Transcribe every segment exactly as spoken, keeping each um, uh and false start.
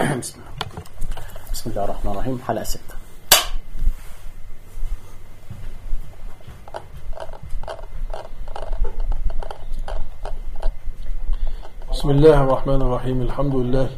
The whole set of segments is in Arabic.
بسم الله بسم الله الرحمن الرحيم. حلقة ستة. بسم الله الرحمن الرحيم. الحمد لله.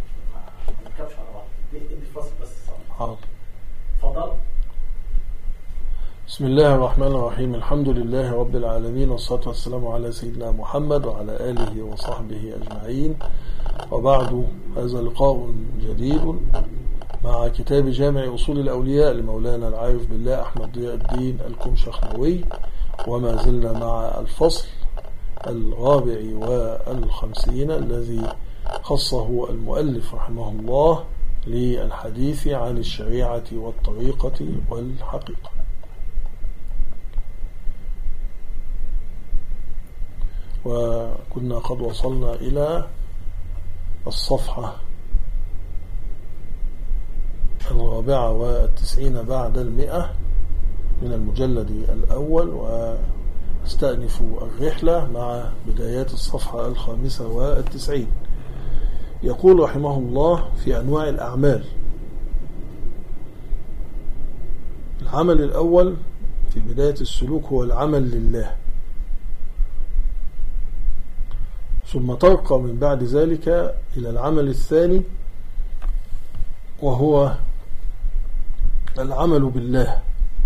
بسم الله الرحمن الرحيم. الحمد لله رب العالمين، والصلاة والسلام على سيدنا محمد وعلى آله وصحبه أجمعين، وبعد. هذا لقاء جديد مع كتاب جامع أصول الأولياء لمولانا العارف بالله أحمد ضياء الدين الكمشخنوي، وما زلنا مع الفصل الرابع والخمسين الذي خصه المؤلف رحمه الله للحديث عن الشريعة والطريقة والحقيقة. وكنا قد وصلنا إلى الصفحة الرابعة والتسعين بعد المئة من المجلد الأول، واستأنف الرحلة مع بدايات الصفحة الخامسة والتسعين. يقول رحمه الله في أنواع الأعمال: العمل الأول في بداية السلوك هو العمل لله، ثم ترقى من بعد ذلك إلى العمل الثاني وهو العمل بالله.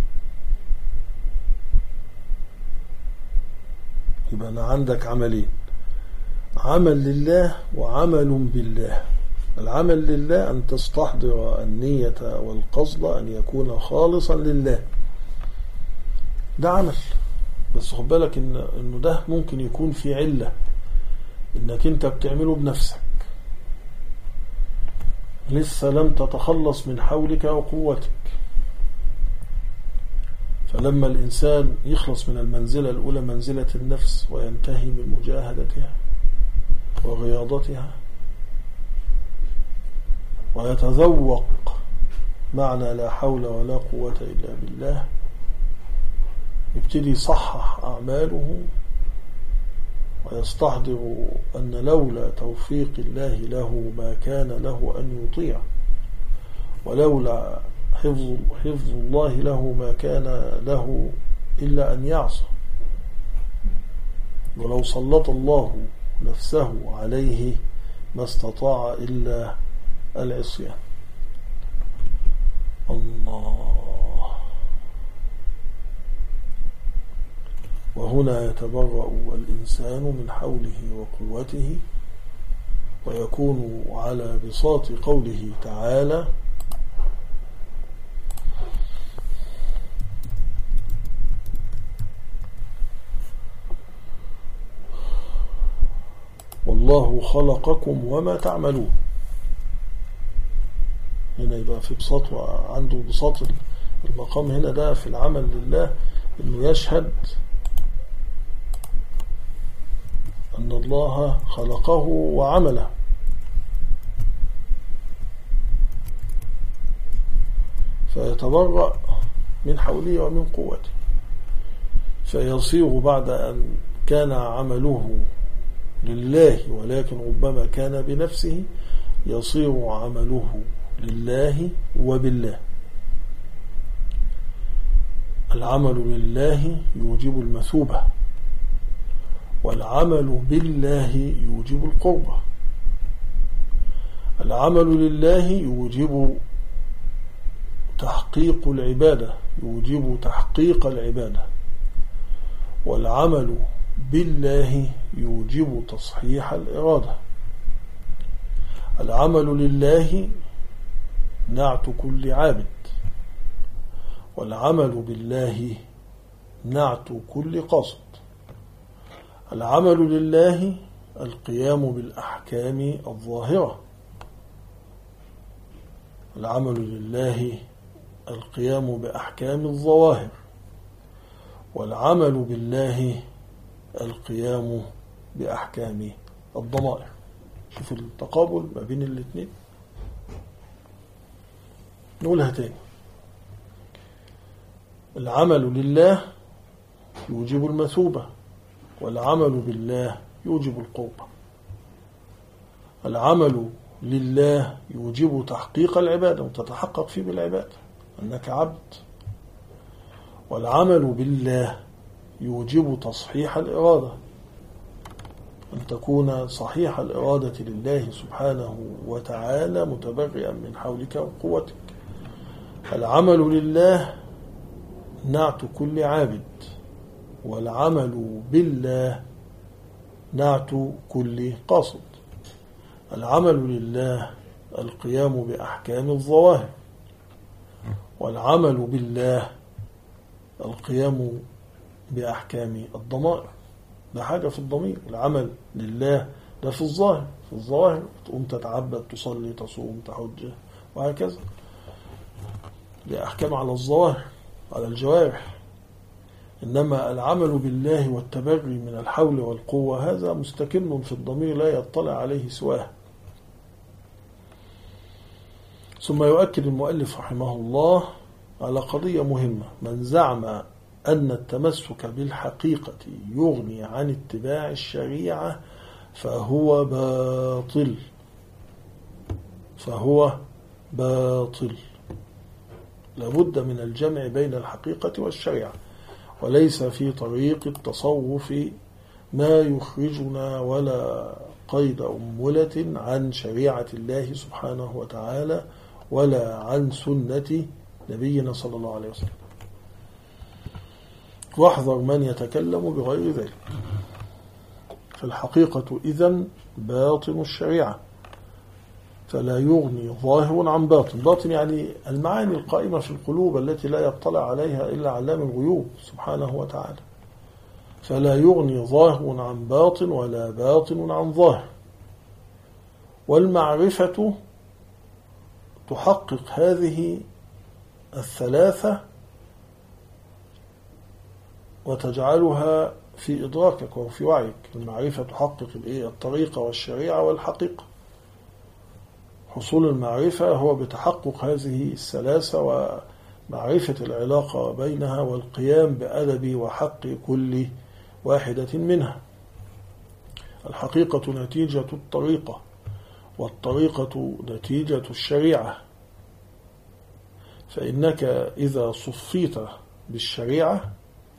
يبقى أنا عندك عملين: عمل لله وعمل بالله. العمل لله أن تستحضر النية والقصد أن يكون خالصا لله، ده عمل. بس خد بالك إن إنه ده ممكن يكون في علة إنك أنت بتعمله بنفسك، لسه لم تتخلص من حولك وقوتك. فلما الإنسان يخلص من المنزلة الأولى، منزلة النفس، وينتهي من مجاهدتها ورياضتها، ويتذوق معنى لا حول ولا قوة إلا بالله، يبتدي يصحح أعماله ويستحضر أن لولا توفيق الله له ما كان له أن يطيع، ولولا حفظ, حفظ الله له ما كان له إلا أن يعصى، ولو سلط الله نفسه عليه ما استطاع إلا العصيان. الله. وهنا يتبرأ الإنسان من حوله وقوته، ويكون على بساط قوله تعالى: والله خلقكم وما تعملون. هنا يبقى في بساط، وعنده بساط المقام هنا ده في العمل لله، إنه يشهد أن الله خلقه وعمله، فيتبرأ من حوله ومن قوته، فيصير بعد أن كان عمله لله ولكن ربما كان بنفسه، يصير عمله لله وبالله. العمل لله يوجب المثوبة، والعمل بالله يوجب القربة. العمل لله يوجب تحقيق العبادة، يوجب تحقيق العبادة، والعمل بالله يوجب تصحيح الإرادة. العمل لله نعت كل عابد، والعمل بالله نعت كل قاصد. العمل لله القيام بالأحكام الظاهرة، العمل لله القيام بأحكام الظواهر، والعمل بالله القيام بأحكام الضمائر. شوف التقابل ما بين الاثنين. نقولها تاني: العمل لله يوجب المثوبة، والعمل بالله يوجب القربة. العمل لله يوجب تحقيق العبادة وتتحقق فيه بالعبادة أنك عبد. والعمل بالله يوجب تصحيح الإرادة، أن تكون صحيح الإرادة لله سبحانه وتعالى متبرئا من حولك وقوتك. العمل لله نعت كل عابد، والعمل بالله نعت كل قاصد. العمل لله القيام بأحكام الظواهر، والعمل بالله القيام بأحكام الضمائر. ده حاجة في الضمير. العمل لله ده في الظاهر، في الظواهر تقوم تتعبد، تصلي، تصوم، تحج، وهكذا. دي أحكام على الظواهر، على الجوارح. إنما العمل بالله والتبري من الحول والقوة هذا مستكن في الضمير لا يطلع عليه سواه. ثم يؤكد المؤلف رحمه الله على قضية مهمة: من زعم أن التمسك بالحقيقة يغني عن اتباع الشريعة فهو باطل، فهو باطل. لابد من الجمع بين الحقيقة والشريعة، وليس في طريق التصوف ما يخرجنا ولا قيد أمولة عن شريعة الله سبحانه وتعالى ولا عن سنة نبينا صلى الله عليه وسلم. واحذر من يتكلم بغير ذلك. فالحقيقة إذن باطن الشريعة، فلا يغني ظاهر عن باطن. باطن يعني المعاني القائمة في القلوب التي لا يطلع عليها إلا علام الغيوب سبحانه وتعالى. فلا يغني ظاهر عن باطن ولا باطن عن ظاهر. والمعرفة تحقق هذه الثلاثة وتجعلها في إدراكك وفي وعيك. المعرفة تحقق الطريقة والشريعة والحقيقة. حصول المعرفة هو بتحقق هذه الثلاثة ومعرفة العلاقة بينها والقيام بأدب وحق كل واحدة منها. الحقيقة نتيجة الطريقة، والطريقة نتيجة الشريعة. فإنك إذا صفيت بالشريعة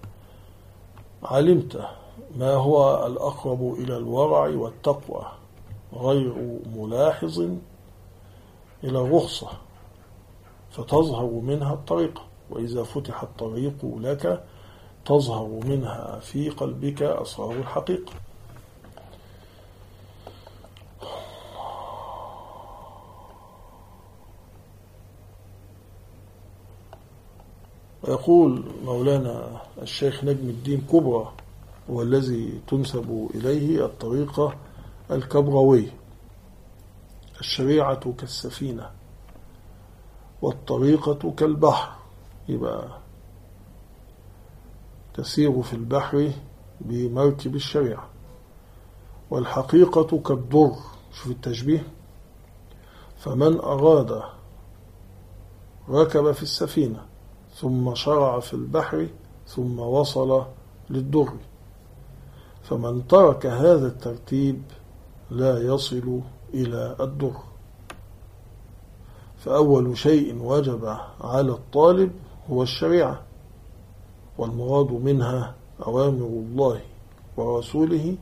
علمت ما هو الأقرب إلى الورع والتقوى، غير ملاحظ إلى الرخصة، فتظهر منها الطريقة. وإذا فتح الطريق لك تظهر منها في قلبك أسرار الحقيقة. ويقول مولانا الشيخ نجم الدين كبرى، والذي تنسب إليه الطريقة الكبروية: الشريعة كالسفينة والطريقة كالبحر. يبقى تسير في البحر بمركب الشريعة. والحقيقة كالضر. شوف التشبيه: فمن أراد ركب في السفينة ثم شرع في البحر ثم وصل للضر، فمن ترك هذا الترتيب لا يصل إلى الضر. فأول شيء وجب على الطالب هو الشريعة، والمراد منها أوامر الله ورسوله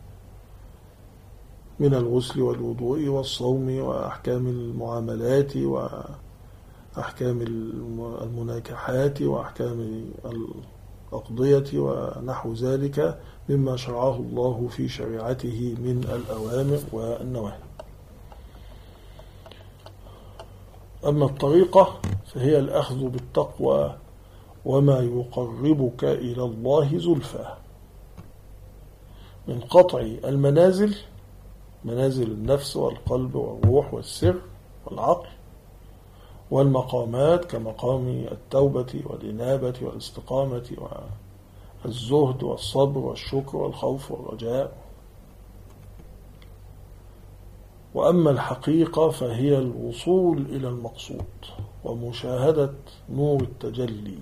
من الغسل والوضوء والصوم وأحكام المعاملات وأحكام المناكحات وأحكام الأقضية ونحو ذلك مما شرعه الله في شريعته من الأوامر والنواهي. أما الطريقة فهي الأخذ بالتقوى وما يقربك إلى الله زلفى، من قطع المنازل، منازل النفس والقلب والروح والسر والعقل، والمقامات كمقام التوبة والإنابة والاستقامة والزهد والصبر والشكر والخوف والرجاء. وأما الحقيقة فهي الوصول إلى المقصود ومشاهدة نور التجلي،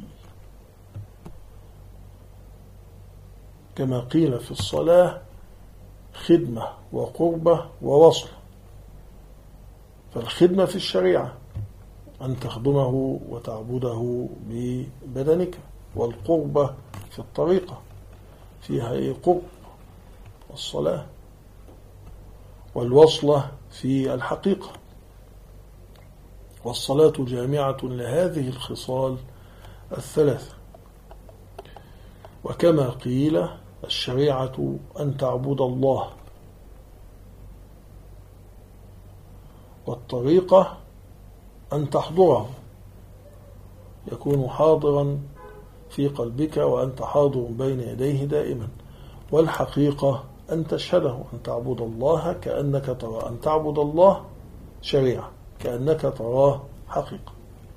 كما قيل في الصلاة: خدمة وقربة ووصل. فالخدمة في الشريعة أن تخدمه وتعبده ببدنك، والقربة في الطريقة فيها إيه؟ قرب، والصلاة، والوصلة في الحقيقة. والصلاة جامعة لهذه الخصال الثلاثة. وكما قيل الشريعة أن تعبد الله، والطريقة أن تحضره، يكون حاضرا في قلبك وأنت حاضر بين يديه دائما. والحقيقة أن تشهده، أن تعبد الله كأنك ترى، أن تعبد الله شريعة كأنك تراه حقيقة.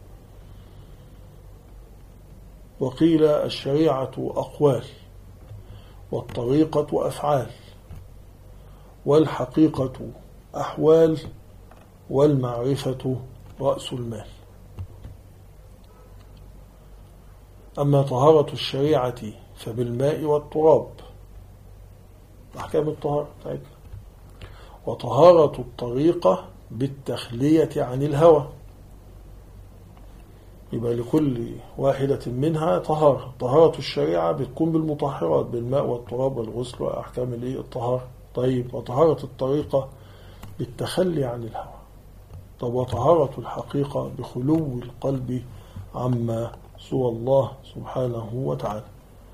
وقيل الشريعة أقوال، والطريقة أفعال، والحقيقة أحوال، والمعرفة رأس المال. أما طهارة الشريعة فبالماء والتراب، أحكام الطهارة بتاعتنا. وطهارة الطريقة بالتخلية عن الهوى، يبقى لكل واحدة منها طهارة. طهارة الشريعة بتكون بالمطهرات، بالماء والتراب والغسل وأحكام الطهارة. طيب، وطهارة الطريقة بالتخلي عن الهوى. طب وطهارة الحقيقة بخلو القلب عما سوى الله سبحانه وتعالى.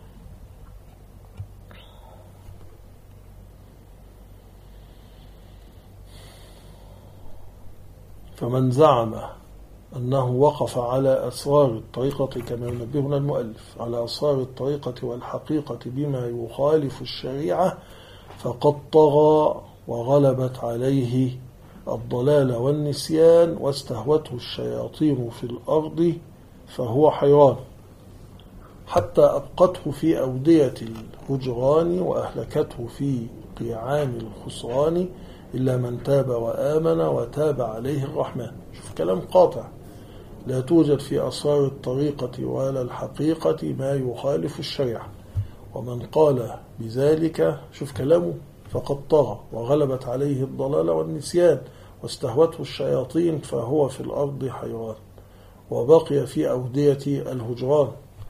فمن زعم أنه وقف على أسرار الطريقة، كما ينبهنا المؤلف، على أسرار الطريقة والحقيقة بما يخالف الشريعة، فقد طغى وغلبت عليه الضلال والنسيان، واستهوته الشياطين في الأرض فهو حيران، حتى أبقته في أودية الهجران، وأهلكته في قيعان الخسران، إلا من تاب وآمن وتاب عليه الرحمن. شوف كلام قاطع، لا توجد في أسرار الطريقة ولا الحقيقة ما يخالف الشريعة. ومن قال بذلك، شوف كلامه، فقد طغى وغلبت عليه الضلال والنسيان، واستهوته الشياطين فهو في الأرض حيران، وبقي في أودية الهجران.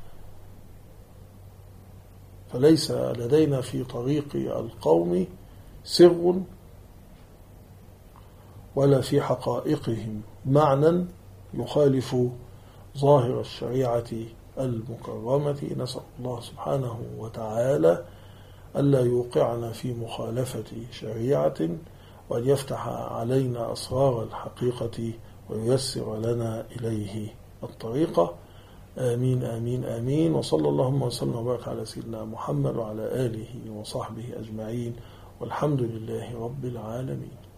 فليس لدينا في طريق القوم سر، ولا في حقائقهم معنى يخالف ظاهر الشريعة المكرمة. نسأل الله سبحانه وتعالى ألا يوقعنا في مخالفة شريعة، وأن يفتح علينا أسرار الحقيقة وييسر لنا إليه الطريقة. آمين آمين آمين. وصلى اللهم وسلم وبارك على سيدنا محمد وعلى آله وصحبه أجمعين، والحمد لله رب العالمين.